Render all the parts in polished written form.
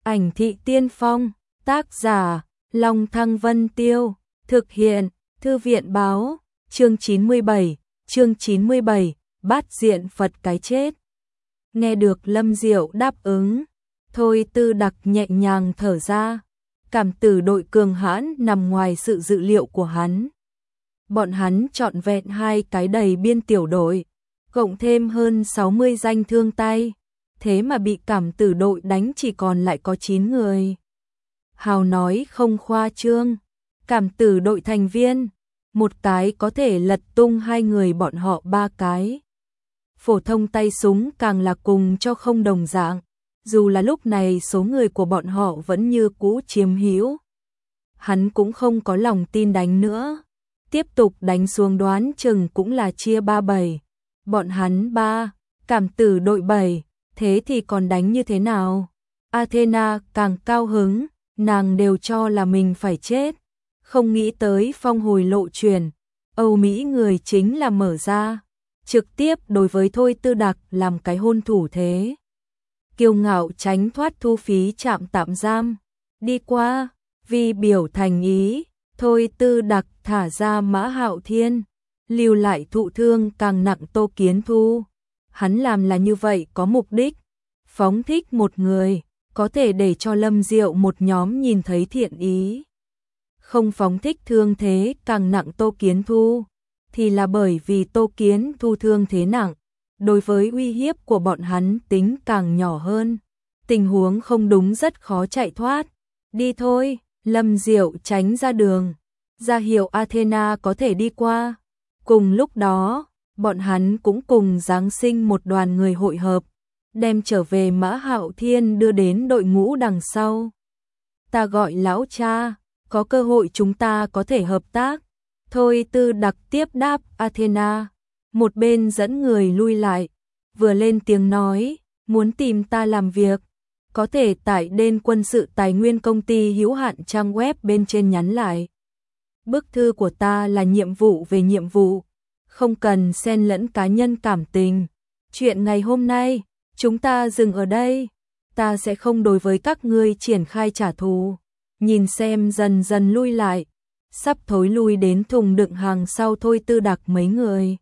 Ảnh thị tiên phong, tác giả, Long Thăng Vân Tiêu, thực hiện, Thư viện báo, chương 97, bát diện Phật cái chết. Nghe được Lâm Diệu đáp ứng, Thôi Tư Đặc nhẹ nhàng thở ra, cảm tử đội cường hãn nằm ngoài sự dự liệu của hắn. Bọn hắn trọn vẹn 2 cái đầy biên tiểu đội, cộng thêm hơn 60 danh thương tay, thế mà bị cảm tử đội đánh chỉ còn lại có 9 người. Hào nói không khoa trương, cảm tử đội thành viên, một cái có thể lật tung 2 người bọn họ 3 cái. Phổ thông tay súng càng là cùng cho không đồng dạng, dù là lúc này số người của bọn họ vẫn như cũ chiếm hữu. Hắn cũng không có lòng tin đánh nữa, tiếp tục đánh xuống đoán chừng cũng là chia 3-7. Bọn hắn 3, cảm tử đội 7, thế thì còn đánh như thế nào? Athena càng cao hứng, nàng đều cho là mình phải chết, không nghĩ tới phong hồi lộ truyền, Âu Mỹ người chính là mở ra, trực tiếp đối với Thôi Tư Đặc làm cái hôn thủ thế. Kiêu ngạo tránh thoát thu phí trạm tạm giam, đi qua, vì biểu thành ý, Thôi Tư Đặc thả ra Mã Hạo Thiên, lưu lại thụ thương càng nặng Tô Kiến Thu. Hắn làm là như vậy có mục đích, phóng thích một người, có thể để cho Lâm Diệu một nhóm nhìn thấy thiện ý. Không phóng thích thương thế càng nặng Tô Kiến Thu, thì là bởi vì Tô Kiến Thu thương thế nặng, đối với uy hiếp của bọn hắn tính càng nhỏ hơn. Tình huống không đúng rất khó chạy thoát. Đi thôi, Lâm Diệu tránh ra đường, ra hiệu Athena có thể đi qua. Cùng lúc đó, bọn hắn cũng cùng Giáng sinh một đoàn người hội hợp, đem trở về Mã Hạo Thiên đưa đến đội ngũ đằng sau. Ta gọi lão cha, có cơ hội chúng ta có thể hợp tác. Thôi Tư Đặc tiếp đáp Athena, một bên dẫn người lui lại, vừa lên tiếng nói, muốn tìm ta làm việc, có thể tải đến quân sự tài nguyên công ty hữu hạn trang web bên trên nhắn lại. Bức thư của ta là nhiệm vụ về nhiệm vụ, không cần xen lẫn cá nhân cảm tình. Chuyện ngày hôm nay, chúng ta dừng ở đây, ta sẽ không đối với các ngươi triển khai trả thù. Nhìn xem dần dần lui lại, sắp thối lui đến thùng đựng hàng sau Thôi Tư Đặc mấy người.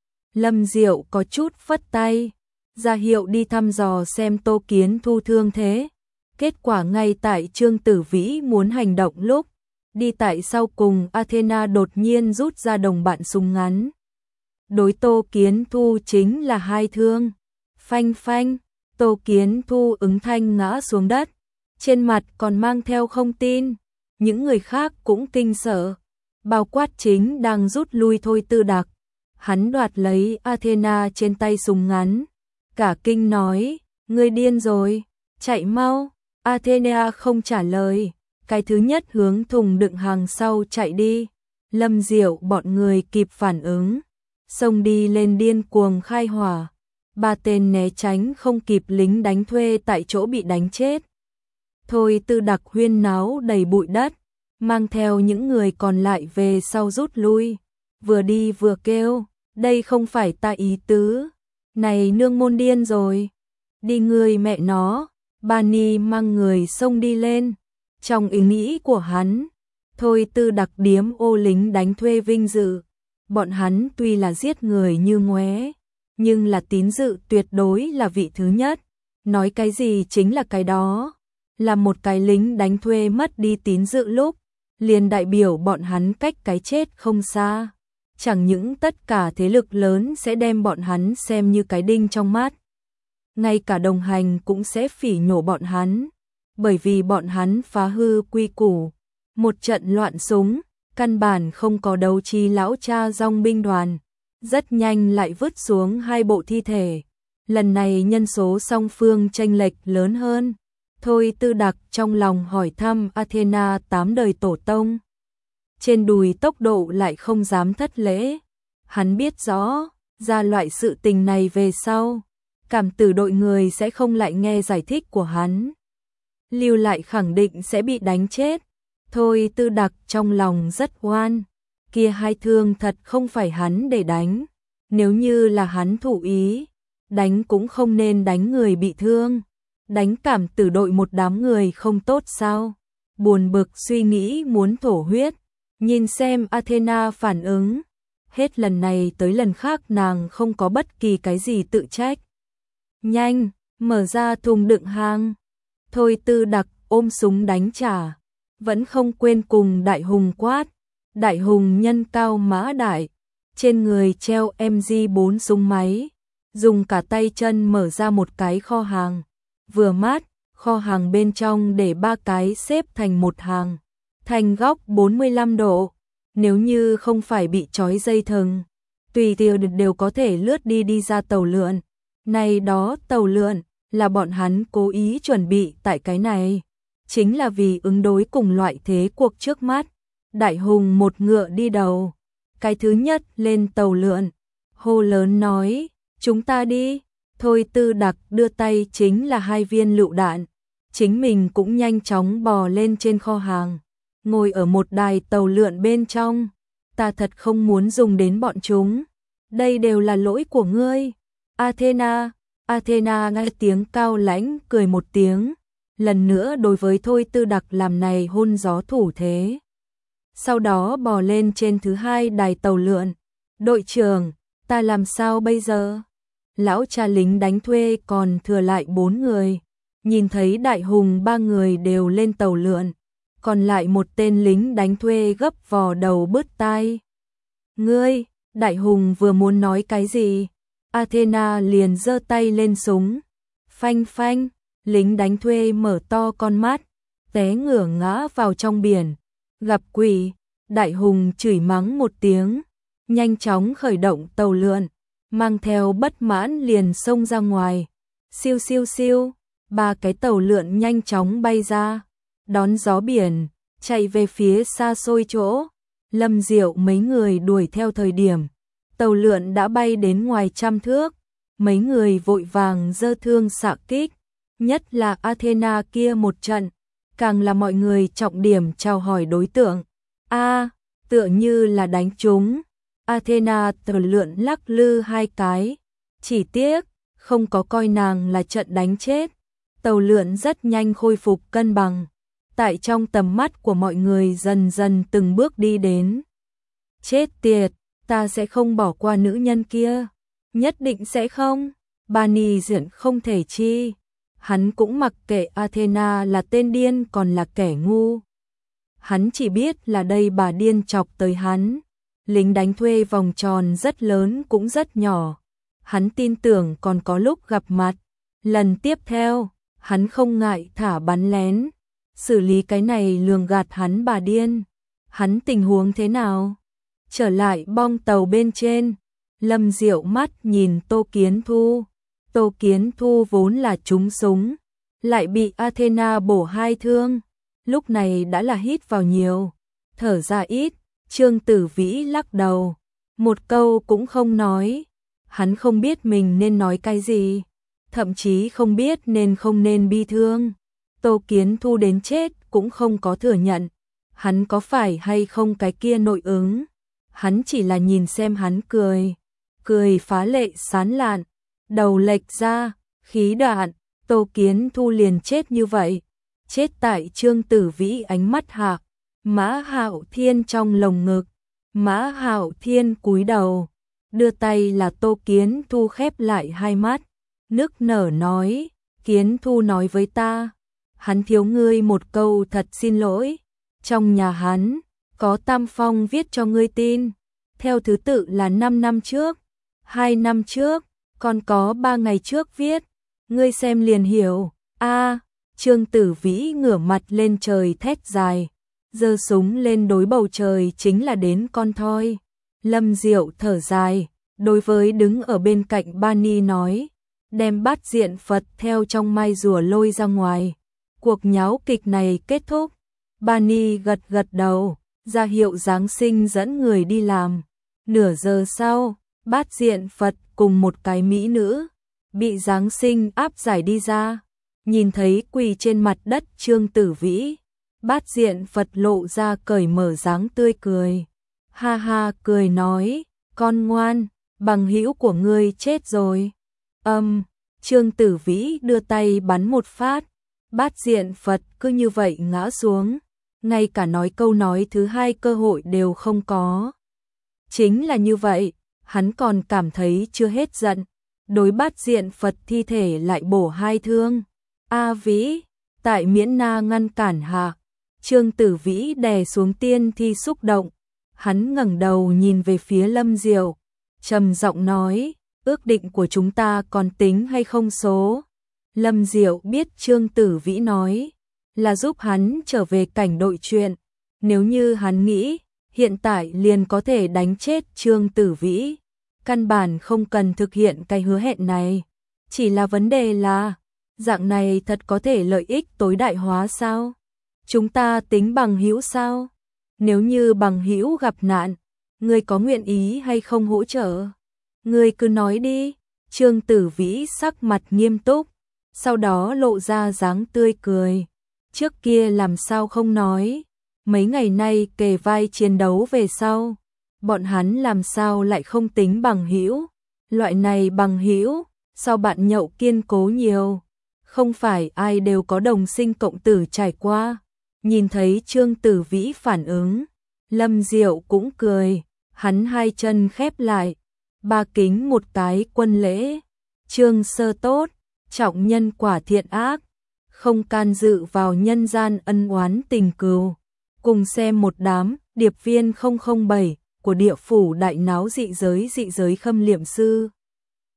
Lâm Diệu có chút phất tay, ra hiệu đi thăm dò xem Tô Kiến Thu thương thế. Kết quả ngay tại Trương Tử Vĩ muốn hành động lúc, đi tại sau cùng Athena đột nhiên rút ra đồng bạn súng ngắn. Đối Tô Kiến Thu chính là 2 thương. Phanh phanh, Tô Kiến Thu ứng thanh ngã xuống đất, trên mặt còn mang theo không tin. Những người khác cũng kinh sợ, bao quát chính đang rút lui Thôi Tư Đặc. Hắn đoạt lấy Athena trên tay súng ngắn, cả kinh nói, ngươi điên rồi, chạy mau. Athena không trả lời, cái thứ nhất hướng thùng đựng hàng sau chạy đi. Lâm Diệu bọn người kịp phản ứng, xông đi lên điên cuồng khai hỏa. 3 tên né tránh không kịp lính đánh thuê tại chỗ bị đánh chết. Thôi Tư Đặc huyên náo đầy bụi đất, mang theo những người còn lại về sau rút lui, vừa đi vừa kêu, đây không phải ta ý tứ, này nương môn điên rồi, đi người mẹ nó. Bani mang người xông đi lên, trong ý nghĩ của hắn, Thôi Tư Đặc điếm ô lính đánh thuê vinh dự, bọn hắn tuy là giết người như ngoé, nhưng là tín dự tuyệt đối là vị thứ nhất, nói cái gì chính là cái đó. Là một cái lính đánh thuê mất đi tín dự lúc, liền đại biểu bọn hắn cách cái chết không xa. Chẳng những tất cả thế lực lớn sẽ đem bọn hắn xem như cái đinh trong mắt, ngay cả đồng hành cũng sẽ phỉ nhổ bọn hắn, bởi vì bọn hắn phá hư quy củ. Một trận loạn súng, căn bản không có đấu trí lão cha dòng binh đoàn, rất nhanh lại vứt xuống 2 bộ thi thể. Lần này nhân số song phương chênh lệch lớn hơn. Thôi Tư Đặc trong lòng hỏi thăm Athena 8 đời tổ tông. Trên đùi tốc độ lại không dám thất lễ. Hắn biết rõ, ra loại sự tình này về sau, cảm tử đội người sẽ không lại nghe giải thích của hắn. Lưu lại khẳng định sẽ bị đánh chết. Thôi Tư Đặc trong lòng rất oan. Kia 2 thương thật không phải hắn để đánh. Nếu như là hắn thủ ý, đánh cũng không nên đánh người bị thương. Đánh Cảm Tử đội một đám người không tốt sao? Buồn bực suy nghĩ muốn thổ huyết, nhìn xem Athena phản ứng. Hết lần này tới lần khác nàng không có bất kỳ cái gì tự trách. Nhanh, mở ra thùng đựng hàng. Thôi Tư Đặc ôm súng đánh trả, vẫn không quên cùng Đại Hùng quát. Đại Hùng nhân cao mã đại, trên người treo MG4 súng máy, dùng cả tay chân mở ra một cái kho hàng. Vừa mát, kho hàng bên trong để 3 cái xếp thành một hàng, thành góc 45 độ. Nếu như không phải bị trói dây thừng, tùy tiện đều có thể lướt đi ra tàu lượn. Này đó tàu lượn là bọn hắn cố ý chuẩn bị tại cái này, chính là vì ứng đối cùng loại thế cuộc trước mắt. Đại Hùng một ngựa đi đầu, cái thứ nhất lên tàu lượn, hô lớn nói, chúng ta đi. Thôi Tư Đặc đưa tay chính là 2 viên lựu đạn, chính mình cũng nhanh chóng bò lên trên kho hàng, ngồi ở một đài tàu lượn bên trong. Ta thật không muốn dùng đến bọn chúng, đây đều là lỗi của ngươi. Athena nghe tiếng cao lãnh cười một tiếng, lần nữa đối với Thôi Tư Đặc làm này hôn gió thủ thế. Sau đó bò lên trên thứ 2 đài tàu lượn. Đội trưởng, ta làm sao bây giờ? Lão cha lính đánh thuê còn thừa lại 4 người, nhìn thấy Đại Hùng 3 người đều lên tàu lượn, còn lại một tên lính đánh thuê gấp vò đầu bứt tai. Ngươi, Đại Hùng vừa muốn nói cái gì, Athena liền giơ tay lên súng. Phanh phanh, lính đánh thuê mở to con mắt, té ngửa ngã vào trong biển. Gặp quỷ, Đại Hùng chửi mắng một tiếng, nhanh chóng khởi động tàu lượn, mang theo bất mãn liền xông ra ngoài. Siêu siêu siêu, 3 cái tàu lượn nhanh chóng bay ra, đón gió biển, chạy về phía xa xôi chỗ. Lâm Diệu mấy người đuổi theo thời điểm, tàu lượn đã bay đến ngoài 100 thước. Mấy người vội vàng giơ thương xạ kích, nhất là Athena kia một trận, càng là mọi người trọng điểm chào hỏi đối tượng. Tựa như là đánh trúng. Athena tàu lượn lắc lư 2 cái, chỉ tiếc không có coi nàng là trận đánh chết. Tàu lượn rất nhanh khôi phục cân bằng, tại trong tầm mắt của mọi người dần dần từng bước đi đến. Chết tiệt, ta sẽ không bỏ qua nữ nhân kia, nhất định sẽ không. Bani diện không thể chi, hắn cũng mặc kệ Athena là tên điên còn là kẻ ngu. Hắn chỉ biết là đây bà điên chọc tới hắn. Lính đánh thuê vòng tròn rất lớn cũng rất nhỏ, hắn tin tưởng còn có lúc gặp mặt. Lần tiếp theo, hắn không ngại thả bắn lén, xử lý cái này lường gạt hắn bà điên. Hắn tình huống thế nào? Trở lại bong tàu bên trên, Lâm Diệu mắt nhìn Tô Kiến Thu. Tô Kiến Thu vốn là trúng súng, lại bị Athena bổ 2 thương, lúc này đã là hít vào nhiều, thở ra ít. Trương Tử Vĩ lắc đầu, một câu cũng không nói. Hắn không biết mình nên nói cái gì, thậm chí không biết nên không nên bi thương. Tô Kiến Thu đến chết cũng không có thừa nhận hắn có phải hay không cái kia nội ứng. Hắn chỉ là nhìn xem hắn cười phá lệ sán lạn, đầu lệch ra, khí đạn. Tô Kiến Thu liền chết như vậy, chết tại Trương Tử Vĩ ánh mắt hạ. Mã Hạo Thiên trong lồng ngực, Mã Hạo Thiên cúi đầu, đưa tay là Tô Kiến Thu khép lại 2 mắt, nức nở nói, Kiến Thu nói với ta, hắn thiếu ngươi một câu thật xin lỗi. Trong nhà hắn, có Tam Phong viết cho ngươi tin, theo thứ tự là 5 năm trước, 2 năm trước, còn có 3 ngày trước viết, ngươi xem liền hiểu. Trương Tử Vĩ ngửa mặt lên trời thét dài, giơ súng lên đối bầu trời chính là đến con thoi. Lâm Diệu thở dài, đối với đứng ở bên cạnh Bani nói, đem Bát Diện Phật theo trong mai rùa lôi ra ngoài. Cuộc nháo kịch này kết thúc, Bani gật gật đầu, ra hiệu Giáng sinh dẫn người đi làm. Nửa giờ sau, Bát Diện Phật cùng một cái mỹ nữ bị Giáng sinh áp giải đi ra, nhìn thấy quỳ trên mặt đất Trương Tử Vĩ. Bát Diện Phật lộ ra cởi mở dáng tươi cười, ha ha cười nói, con ngoan, bằng hữu của ngươi chết rồi. Trương Tử Vĩ đưa tay bắn một phát, Bát Diện Phật cứ như vậy ngã xuống, ngay cả nói câu nói thứ hai cơ hội đều không có. Chính là như vậy, hắn còn cảm thấy chưa hết giận, đối Bát Diện Phật thi thể lại bổ hai thương. A Vĩ, tại Miễn Na ngăn cản hạ, Trương Tử Vĩ đè xuống tiên thi xúc động, hắn ngẩng đầu nhìn về phía Lâm Diệu, trầm giọng nói, ước định của chúng ta còn tính hay không số. Lâm Diệu biết Trương Tử Vĩ nói là giúp hắn trở về cảnh đội chuyện, nếu như hắn nghĩ hiện tại liền có thể đánh chết Trương Tử Vĩ, căn bản không cần thực hiện cái hứa hẹn này. Chỉ là vấn đề là, dạng này thật có thể lợi ích tối đại hóa sao? Chúng ta tính bằng hữu sao? Nếu như bằng hữu gặp nạn, ngươi có nguyện ý hay không hỗ trợ? Ngươi cứ nói đi. Trương Tử Vĩ sắc mặt nghiêm túc, sau đó lộ ra dáng tươi cười. Trước kia làm sao không nói, mấy ngày nay kề vai chiến đấu về sau, bọn hắn làm sao lại không tính bằng hữu? Loại này bằng hữu, so bạn nhậu kiên cố nhiều, không phải ai đều có đồng sinh cộng tử trải qua. Nhìn thấy Trương Tử Vĩ phản ứng, Lâm Diệu cũng cười, hắn hai chân khép lại, ba kính một cái quân lễ. Trương Sơ tốt, trọng nhân quả thiện ác, không can dự vào nhân gian ân oán tình cừu. Cùng xem một đám điệp viên 007 của địa phủ đại náo dị giới khâm liệm sư.